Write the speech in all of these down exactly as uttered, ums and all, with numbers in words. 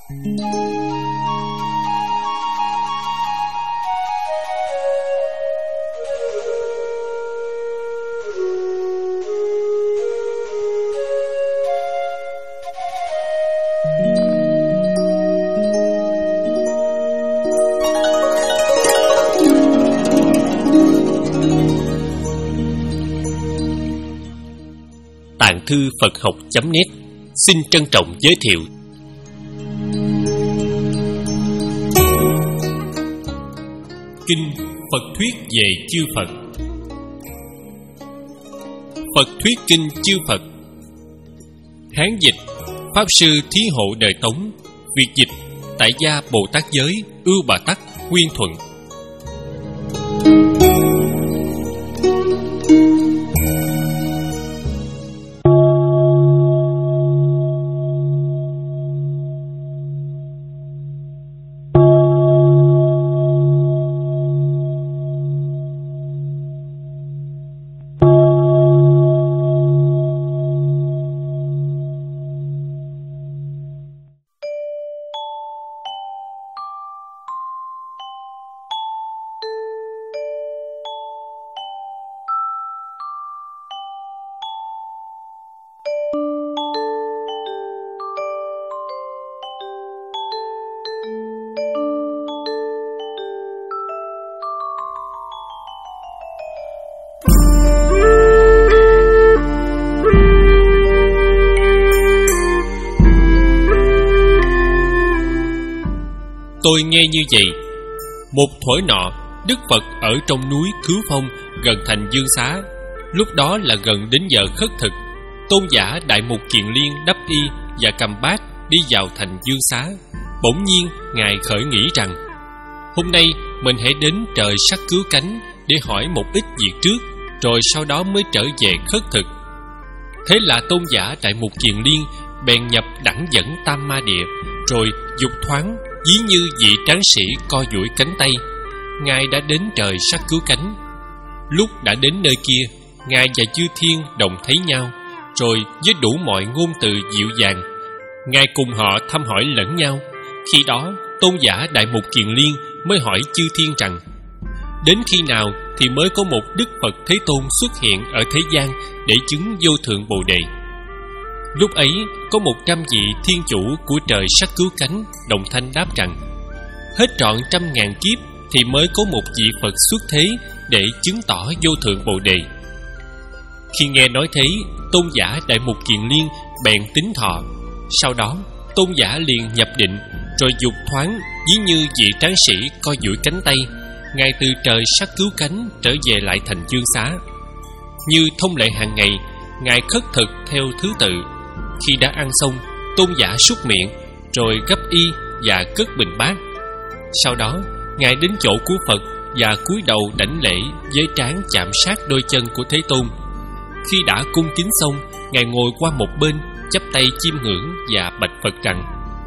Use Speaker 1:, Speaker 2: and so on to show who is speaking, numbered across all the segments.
Speaker 1: Tạng thư Phật học chấm net xin trân trọng giới thiệu Kinh Phật thuyết về chư Phật. Phật thuyết kinh chư Phật. Hán dịch Pháp sư Thí Hộ đời Tống. Việt dịch Tại gia Bồ Tát Giới Ưu Bà Tắc Nguyên Thuận. Tôi nghe như vậy. Một thuở nọ, Đức Phật ở trong núi Cứu Phong gần thành Dương Xá. Lúc đó là gần đến giờ khất thực. Tôn giả Đại Mục Kiền Liên đắp y và cầm bát đi vào thành Dương Xá. Bỗng nhiên Ngài khởi nghĩ rằng hôm nay mình hãy đến trời sắc cứu cánh để hỏi một ít việc trước, rồi sau đó mới trở về khất thực. Thế là Tôn giả Đại Mục Kiền Liên bèn nhập đẳng dẫn Tam Ma Địa, rồi dục thoáng ví như vị tráng sĩ co duỗi cánh tay. Ngài đã đến trời sắc cứu cánh. Lúc đã đến nơi kia, Ngài và chư thiên đồng thấy nhau, rồi với đủ mọi ngôn từ dịu dàng, Ngài cùng họ thăm hỏi lẫn nhau. Khi đó Tôn giả Đại Mục Kiền Liên mới hỏi chư thiên rằng đến khi nào thì mới có một Đức Phật Thế Tôn xuất hiện ở thế gian để chứng vô thượng Bồ Đề. Lúc ấy có một trăm vị thiên chủ của trời sắc cứu cánh đồng thanh đáp rằng hết trọn trăm ngàn kiếp thì mới có một vị Phật xuất thế để chứng tỏ vô thượng Bồ Đề. Khi nghe nói thế, Tôn giả Đại Mục Kiền Liên bèn tín thọ. Sau đó Tôn giả liền nhập định, rồi dục thoáng ví như vị tráng sĩ co duỗi cánh tay. Ngài từ trời sắc cứu cánh trở về lại thành Dương Xá. Như thông lệ hàng ngày, Ngài khất thực theo thứ tự. Khi đã ăn xong, Tôn giả súc miệng, rồi gấp y và cất bình bát. Sau đó Ngài đến chỗ của Phật và cúi đầu đảnh lễ với trán chạm sát đôi chân của Thế Tôn. Khi đã cung kính xong, Ngài ngồi qua một bên, chắp tay chiêm ngưỡng và bạch Phật rằng: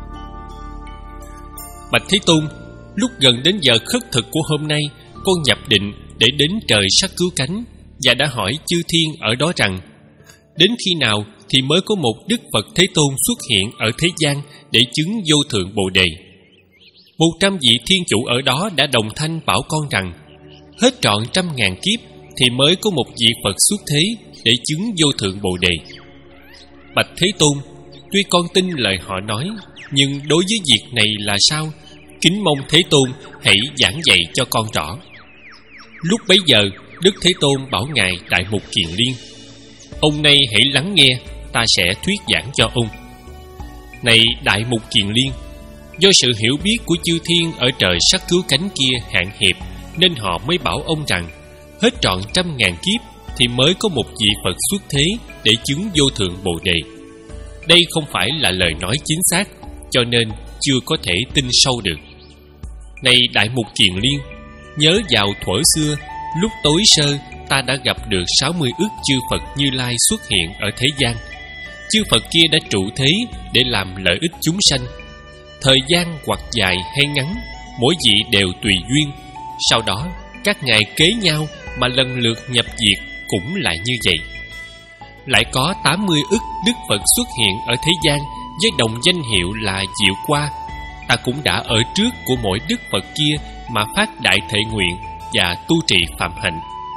Speaker 1: Bạch Thế Tôn, lúc gần đến giờ khất thực của hôm nay, con nhập định để đến trời sắc cứu cánh, và đã hỏi chư thiên ở đó rằng đến khi nào thì mới có một Đức Phật Thế Tôn xuất hiện ở thế gian để chứng vô thượng Bồ Đề. Một trăm vị thiên chủ ở đó đã đồng thanh bảo con rằng hết trọn trăm ngàn kiếp thì mới có một vị Phật xuất thế để chứng vô thượng Bồ Đề. Bạch Thế Tôn, tuy con tin lời họ nói, nhưng đối với việc này là sao? Kính mong Thế Tôn hãy giảng dạy cho con rõ. Lúc bấy giờ, Đức Thế Tôn bảo Ngài Đại Mục Kiền Liên: Ông nay hãy lắng nghe, ta sẽ thuyết giảng cho ông. Này Đại Mục Kiền Liên, do sự hiểu biết của chư thiên ở trời sắc cứu cánh kia hạn hẹp, nên họ mới bảo ông rằng hết trọn trăm ngàn kiếp thì mới có một vị Phật xuất thế để chứng vô thượng Bồ Đề. Đây không phải là lời nói chính xác, cho nên chưa có thể tin sâu được. Này Đại Mục Kiền Liên, nhớ vào thuở xưa, lúc tối sơ, ta đã gặp được sáu mươi ức chư Phật Như Lai xuất hiện ở thế gian. Chư Phật kia đã trụ thế để làm lợi ích chúng sanh. Thời gian hoặc dài hay ngắn, mỗi vị đều tùy duyên. Sau đó, các ngài kế nhau mà lần lượt nhập diệt cũng lại như vậy. Lại có tám mươi ức Đức Phật xuất hiện ở thế gian với đồng danh hiệu là Diệu Qua, ta cũng đã ở trước của mỗi đức Phật kia mà phát đại thệ nguyện và tu trì phạm hạnh.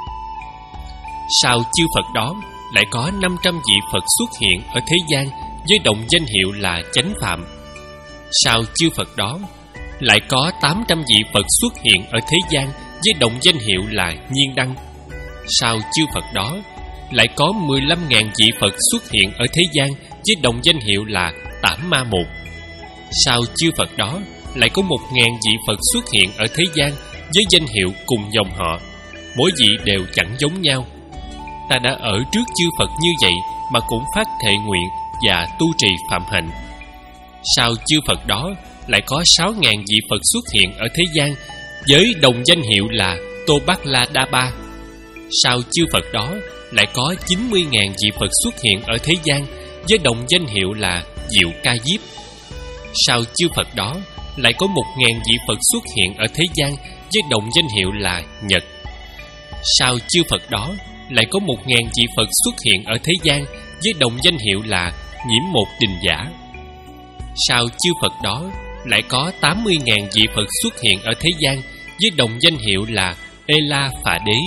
Speaker 1: Sau chư Phật đó lại có năm trăm vị Phật xuất hiện ở thế gian với đồng danh hiệu là Chánh Phạm. Sau chư Phật đó lại có tám trăm vị Phật xuất hiện ở thế gian với đồng danh hiệu là Nhiên Đăng. Sau chư Phật đó lại có mười lăm ngàn vị Phật xuất hiện ở thế gian với đồng danh hiệu là Tảm Ma Một. Sau chư Phật đó lại có một ngàn vị Phật xuất hiện ở thế gian với danh hiệu cùng dòng họ, mỗi vị đều chẳng giống nhau. Ta đã ở trước chư Phật như vậy mà cũng phát thệ nguyện và tu trì phạm hạnh. Sau chư Phật đó lại có sáu ngàn vị Phật xuất hiện ở thế gian với đồng danh hiệu là Tô Bát La Đa Ba. Sau chư Phật đó lại có chín mươi ngàn vị Phật xuất hiện ở thế gian với đồng danh hiệu là Diệu Ca Diếp. Sau chư Phật đó lại có một ngàn vị Phật xuất hiện ở thế gian với đồng danh hiệu là Nhật. Sau chư Phật đó lại có một ngàn vị Phật xuất hiện ở thế gian với đồng danh hiệu là Nhiễm Một Đình Giả. Sau chư Phật đó lại có tám mươi ngàn vị Phật xuất hiện ở thế gian với đồng danh hiệu là Ê La Phạ Đế.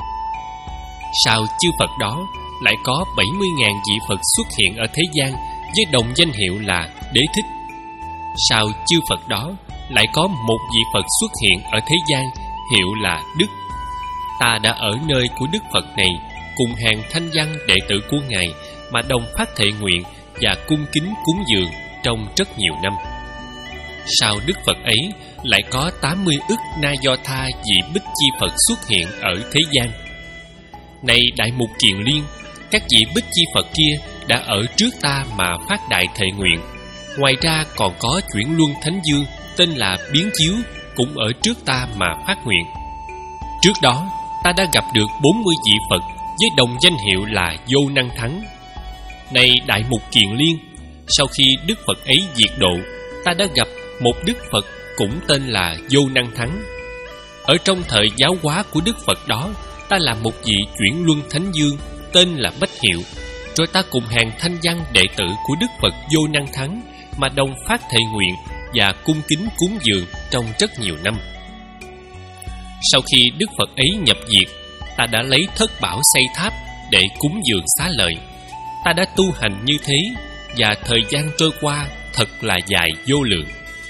Speaker 1: Sau chư Phật đó lại có bảy mươi ngàn vị Phật xuất hiện ở thế gian với đồng danh hiệu là Đế Thích. Sau chư Phật đó lại có một vị Phật xuất hiện ở thế gian hiệu là Đức. Ta đã ở nơi của Đức Phật này cùng hàng thanh văn đệ tử của Ngài mà đồng phát thệ nguyện và cung kính cúng dường trong rất nhiều năm. Sau Đức Phật ấy lại có tám mươi ức Na Do Tha vị Bích Chi Phật xuất hiện ở thế gian. Này Đại Mục Kiền Liên, các vị Bích Chi Phật kia đã ở trước ta mà phát đại thệ nguyện. Ngoài ra còn có Chuyển Luân Thánh Dương tên là Biến Chiếu cũng ở trước ta mà phát nguyện. Trước đó ta đã gặp được bốn mươi vị Phật với đồng danh hiệu là Vô Năng Thắng. Này Đại Mục Kiền Liên, sau khi Đức Phật ấy diệt độ, ta đã gặp một Đức Phật cũng tên là Vô Năng Thắng. Ở trong thời giáo hóa của Đức Phật đó, ta là một vị Chuyển Luân Thánh Dương tên là Bách Hiệu. Rồi ta cùng hàng thanh văn đệ tử của Đức Phật Vô Năng Thắng mà đồng phát thệ nguyện và cung kính cúng dường trong rất nhiều năm. Sau khi Đức Phật ấy nhập diệt, ta đã lấy thất bảo xây tháp để cúng dường xá lợi. Ta đã tu hành như thế và thời gian trôi qua thật là dài vô lượng.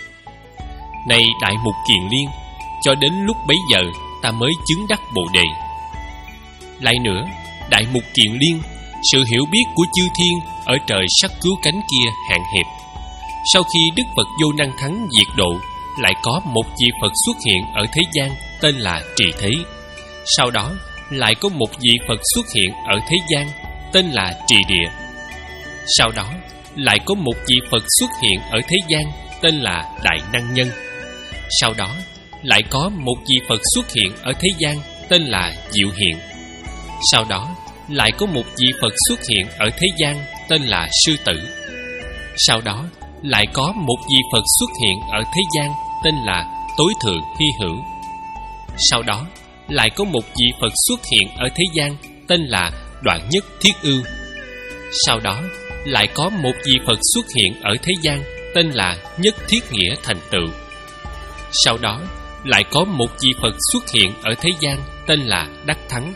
Speaker 1: Này Đại Mục Kiền Liên, cho đến lúc bấy giờ ta mới chứng đắc Bồ Đề. Lại nữa, Đại Mục Kiền Liên, sự hiểu biết của chư thiên ở trời sắc cứu cánh kia hạn hẹp. Sau khi Đức Phật Vô Năng Thắng diệt độ, lại có một vị Phật xuất hiện ở thế gian tên là Trì Thế. Sau đó lại có một vị Phật xuất hiện ở thế gian tên là Trì Địa. Sau đó lại có một vị Phật xuất hiện ở thế gian tên là Đại Năng Nhân. Sau đó lại có một vị Phật xuất hiện ở thế gian tên là Diệu Hiện. Sau đó lại có một vị Phật xuất hiện ở thế gian tên là Sư Tử. Sau đó lại có một vị Phật xuất hiện ở thế gian tên là Tối Thượng Hy Hữu. Sau đó lại có một vị Phật xuất hiện ở thế gian tên là Đoạn Nhất Thiết Ưu. Sau đó lại có một vị Phật xuất hiện ở thế gian tên là Nhất Thiết Nghĩa Thành Tựu. Sau đó lại có một vị Phật xuất hiện ở thế gian tên là Đắc Thắng.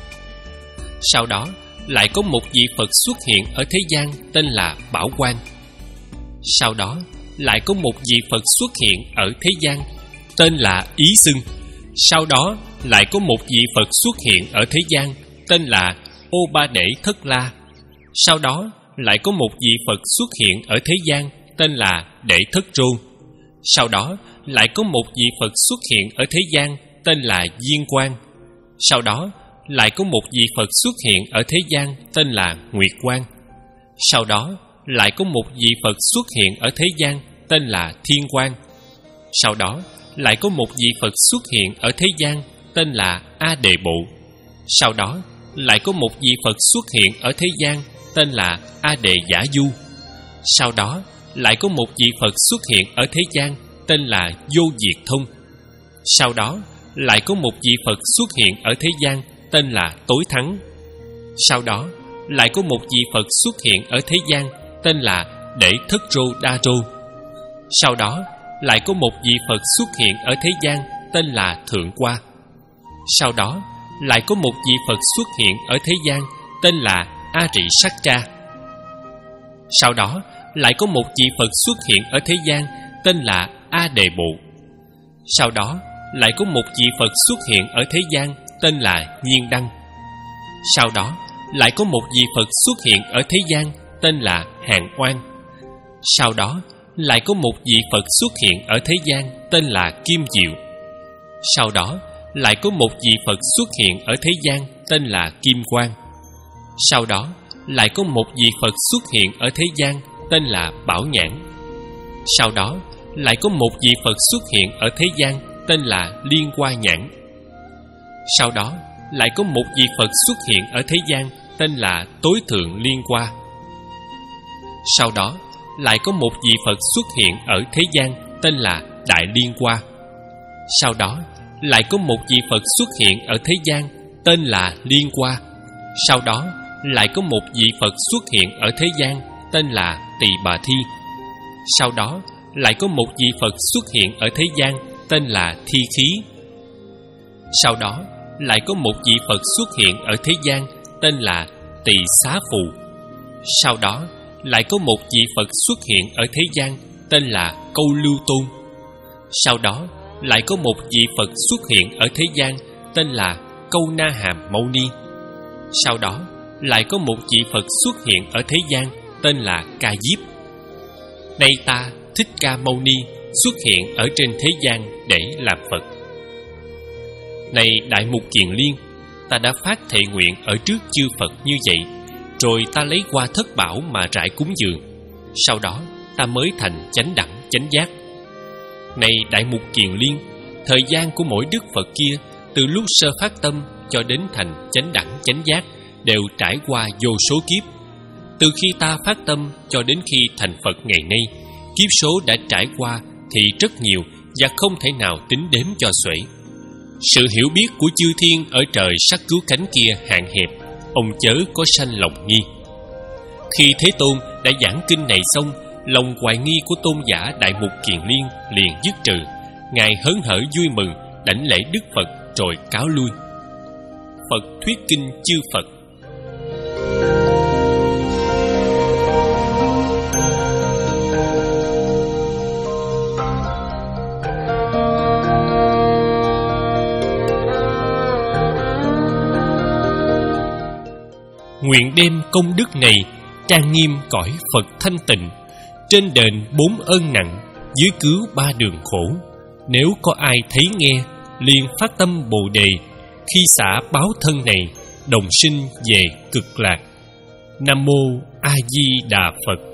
Speaker 1: Sau đó lại có một vị Phật xuất hiện ở thế gian tên là Bảo Quang. Sau đó lại có một vị Phật xuất hiện ở thế gian tên là Ý Xưng. Sau đó lại có một vị Phật xuất hiện ở thế gian tên là Ô Ba Đễ Thất La. Sau đó lại có một vị Phật xuất hiện ở thế gian tên là Đệ Thất Trôn. Sau đó lại có một vị Phật xuất hiện ở thế gian tên là Diên Quang. Sau đó lại có một vị Phật xuất hiện ở thế gian tên là Nguyệt Quang. Sau đó lại có một vị Phật xuất hiện ở thế gian tên là Thiên Quang. Sau đó lại có một vị Phật xuất hiện ở thế gian tên là A Đề Bộ. Sau đó lại có một vị Phật xuất hiện ở thế gian tên là A Đề Giả Du. Sau đó lại có một vị Phật xuất hiện ở thế gian tên là Vô Diệt Thông. Sau đó lại có một vị Phật xuất hiện ở thế gian tên là Tối Thắng. Sau đó lại có một vị Phật xuất hiện ở thế gian tên là Để Thất Rô Đa Rô. Sau đó lại có một vị Phật xuất hiện ở thế gian tên là Thượng Qua. Sau đó lại có một vị Phật xuất hiện ở thế gian tên là A Rị Sắc Tra. Sau đó lại có một vị Phật xuất hiện ở thế gian tên là A Đề Bộ. Sau đó lại có một vị Phật xuất hiện ở thế gian tên là Nhiên Đăng. Sau đó lại có một vị Phật xuất hiện ở thế gian tên là Hàng Oan. Sau đó lại có một vị Phật xuất hiện ở thế gian tên là Kim Diệu. Sau đó lại có một vị Phật xuất hiện ở thế gian tên là Kim Quang. Sau đó lại có một vị Phật xuất hiện ở thế gian tên là Bảo Nhãn. Sau đó lại có một vị Phật xuất hiện ở thế gian tên là Liên Hoa Nhãn. Sau đó lại có một vị Phật xuất hiện ở thế gian tên là Tối Thượng Liên Hoa. Sau đó lại có một vị Phật xuất hiện ở thế gian tên là Đại Liên Hoa. Sau đó lại có một vị Phật xuất hiện ở thế gian tên là Liên Hoa. Sau đó lại có một vị Phật xuất hiện ở thế gian tên là Tỳ Bà Thi. Sau đó lại có một vị Phật xuất hiện ở thế gian tên là Thi Khí. Sau đó lại có một vị Phật xuất hiện ở thế gian tên là Tỳ Xá Phù. Sau đó lại có một vị Phật xuất hiện ở thế gian tên là Câu Lưu Tôn. Sau đó lại có một vị Phật xuất hiện ở thế gian tên là Câu Na Hàm Mâu Ni. Sau đó lại có một vị Phật xuất hiện ở thế gian tên là Ca Diếp. Nay ta Thích Ca Mâu Ni xuất hiện ở trên thế gian để làm Phật. Này Đại Mục Kiền Liên, ta đã phát thệ nguyện ở trước chư Phật như vậy, rồi ta lấy hoa thất bảo mà rải cúng dường. Sau đó ta mới thành chánh đẳng chánh giác. Này Đại Mục Kiền Liên, thời gian của mỗi đức Phật kia, từ lúc sơ phát tâm cho đến thành chánh đẳng chánh giác, đều trải qua vô số kiếp. Từ khi ta phát tâm cho đến khi thành Phật ngày nay, kiếp số đã trải qua thì rất nhiều và không thể nào tính đếm cho xuể. Sự hiểu biết của chư thiên ở trời sắc cứu cánh kia hạn hẹp, ông chớ có sanh lòng nghi. Khi Thế Tôn đã giảng kinh này xong, lòng hoài nghi của tôn giả Đại Mục Kiền Liên liền dứt trừ. Ngài hớn hở vui mừng, đảnh lễ Đức Phật rồi cáo lui. Phật thuyết kinh chư Phật. Nguyện đem công đức này trang nghiêm cõi Phật thanh tịnh, trên đền bốn ơn nặng, dưới cứu ba đường khổ. Nếu có ai thấy nghe, liền phát tâm Bồ Đề, khi xả báo thân này, đồng sinh về cực lạc. Nam mô A Di Đà Phật.